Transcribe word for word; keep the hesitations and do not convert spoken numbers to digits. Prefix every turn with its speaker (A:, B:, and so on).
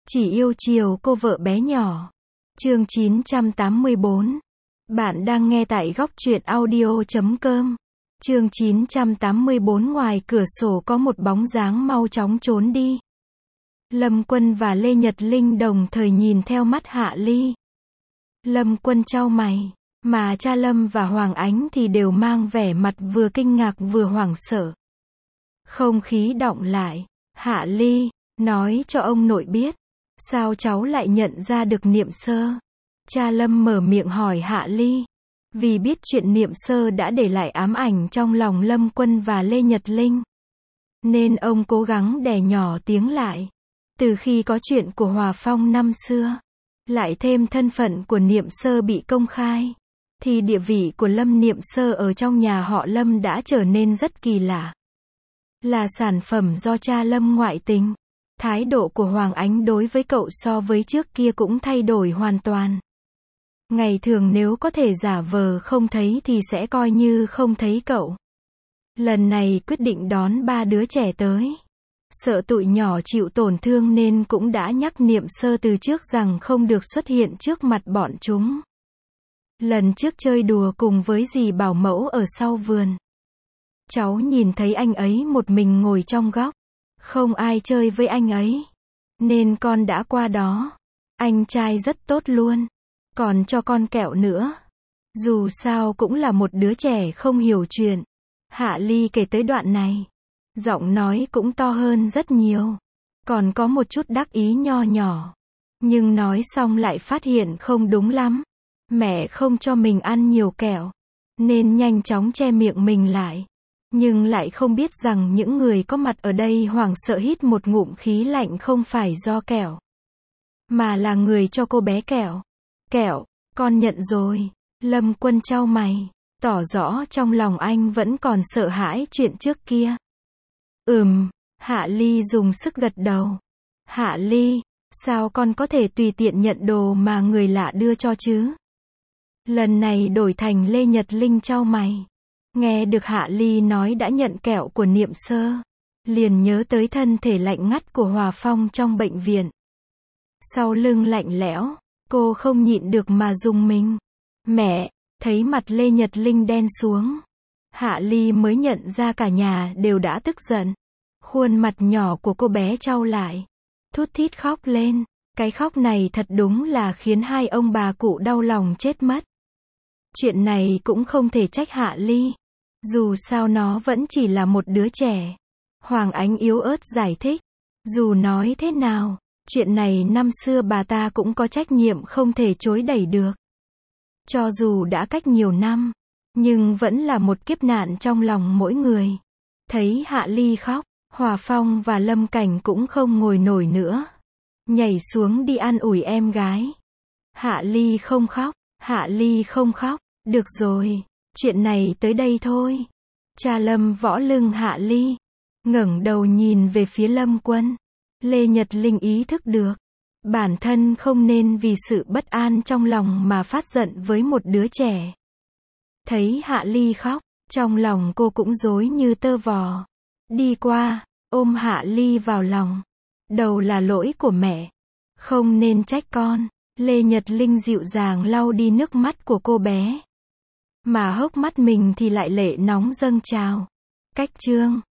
A: Chỉ yêu chiều cô vợ bé nhỏ. Chương chín trăm tám mươi bốn. Bạn đang nghe tại góc truyện audio chấm com. Chương chín trăm tám mươi bốn. Ngoài cửa sổ có một bóng dáng mau chóng trốn đi. Lâm Quân và Lê Nhật Linh đồng thời nhìn theo mắt Hạ Ly. Lâm Quân chau mày, mà cha Lâm và Hoàng Ánh thì đều mang vẻ mặt vừa kinh ngạc vừa hoảng sợ. Không khí đọng lại. Hạ Ly, nói cho ông nội biết, sao cháu lại nhận ra được Niệm Sơ? Cha Lâm mở miệng hỏi Hạ Ly. Vì biết chuyện Niệm Sơ đã để lại ám ảnh trong lòng Lâm Quân và Lê Nhật Linh, nên ông cố gắng đè nhỏ tiếng lại. Từ khi có chuyện của Hòa Phong năm xưa, lại thêm thân phận của Niệm Sơ bị công khai, thì địa vị của Lâm Niệm Sơ ở trong nhà họ Lâm đã trở nên rất kỳ lạ. Là sản phẩm do cha Lâm ngoại tình. Thái độ của Hoàng Ánh đối với cậu so với trước kia cũng thay đổi hoàn toàn. Ngày thường nếu có thể giả vờ không thấy thì sẽ coi như không thấy cậu. Lần này quyết định đón ba đứa trẻ tới, sợ tụi nhỏ chịu tổn thương nên cũng đã nhắc Niệm Sơ từ trước rằng không được xuất hiện trước mặt bọn chúng. Lần trước chơi đùa cùng với dì bảo mẫu ở sau vườn, cháu nhìn thấy anh ấy một mình ngồi trong góc, không ai chơi với anh ấy, nên con đã qua đó. Anh trai rất tốt luôn, còn cho con kẹo nữa. Dù sao cũng là một đứa trẻ không hiểu chuyện. Hạ Ly kể tới đoạn này, giọng nói cũng to hơn rất nhiều, còn có một chút đắc ý nho nhỏ. Nhưng nói xong lại phát hiện không đúng lắm. Mẹ không cho mình ăn nhiều kẹo, nên nhanh chóng che miệng mình lại. Nhưng lại không biết rằng những người có mặt ở đây hoảng sợ hít một ngụm khí lạnh không phải do kẹo, mà là người cho cô bé kẹo. Kẹo, con nhận rồi. Lâm Quân chau mày, tỏ rõ trong lòng anh vẫn còn sợ hãi chuyện trước kia. Ừm, Hạ Ly dùng sức gật đầu. Hạ Ly, sao con có thể tùy tiện nhận đồ mà người lạ đưa cho chứ? Lần này đổi thành Lê Nhật Linh chau mày. Nghe được Hạ Ly nói đã nhận kẹo của Niệm Sơ, liền nhớ tới thân thể lạnh ngắt của Hòa Phong trong bệnh viện. Sau lưng lạnh lẽo, cô không nhịn được mà rùng mình. Mẹ, thấy mặt Lê Nhật Linh đen xuống, Hạ Ly mới nhận ra cả nhà đều đã tức giận. Khuôn mặt nhỏ của cô bé chau lại, thút thít khóc lên. Cái khóc này thật đúng là khiến hai ông bà cụ đau lòng chết mất. Chuyện này cũng không thể trách Hạ Ly, dù sao nó vẫn chỉ là một đứa trẻ. Hoàng Ánh yếu ớt giải thích. Dù nói thế nào, chuyện này năm xưa bà ta cũng có trách nhiệm không thể chối đẩy được. Cho dù đã cách nhiều năm, nhưng vẫn là một kiếp nạn trong lòng mỗi người. Thấy Hạ Ly khóc, Hòa Phong và Lâm Cảnh cũng không ngồi nổi nữa, nhảy xuống đi an ủi em gái. Hạ Ly không khóc, Hạ Ly không khóc, được rồi, chuyện này tới đây thôi. Cha Lâm võ lưng Hạ Ly, ngẩng đầu nhìn về phía Lâm Quân. Lê Nhật Linh ý thức được, bản thân không nên vì sự bất an trong lòng mà phát giận với một đứa trẻ. Thấy Hạ Ly khóc, trong lòng cô cũng rối như tơ vò. Đi qua, ôm Hạ Ly vào lòng. Đầu là lỗi của mẹ, không nên trách con. Lê Nhật Linh dịu dàng lau đi nước mắt của cô bé, mà hốc mắt mình thì lại lệ nóng dâng trào. Cách chương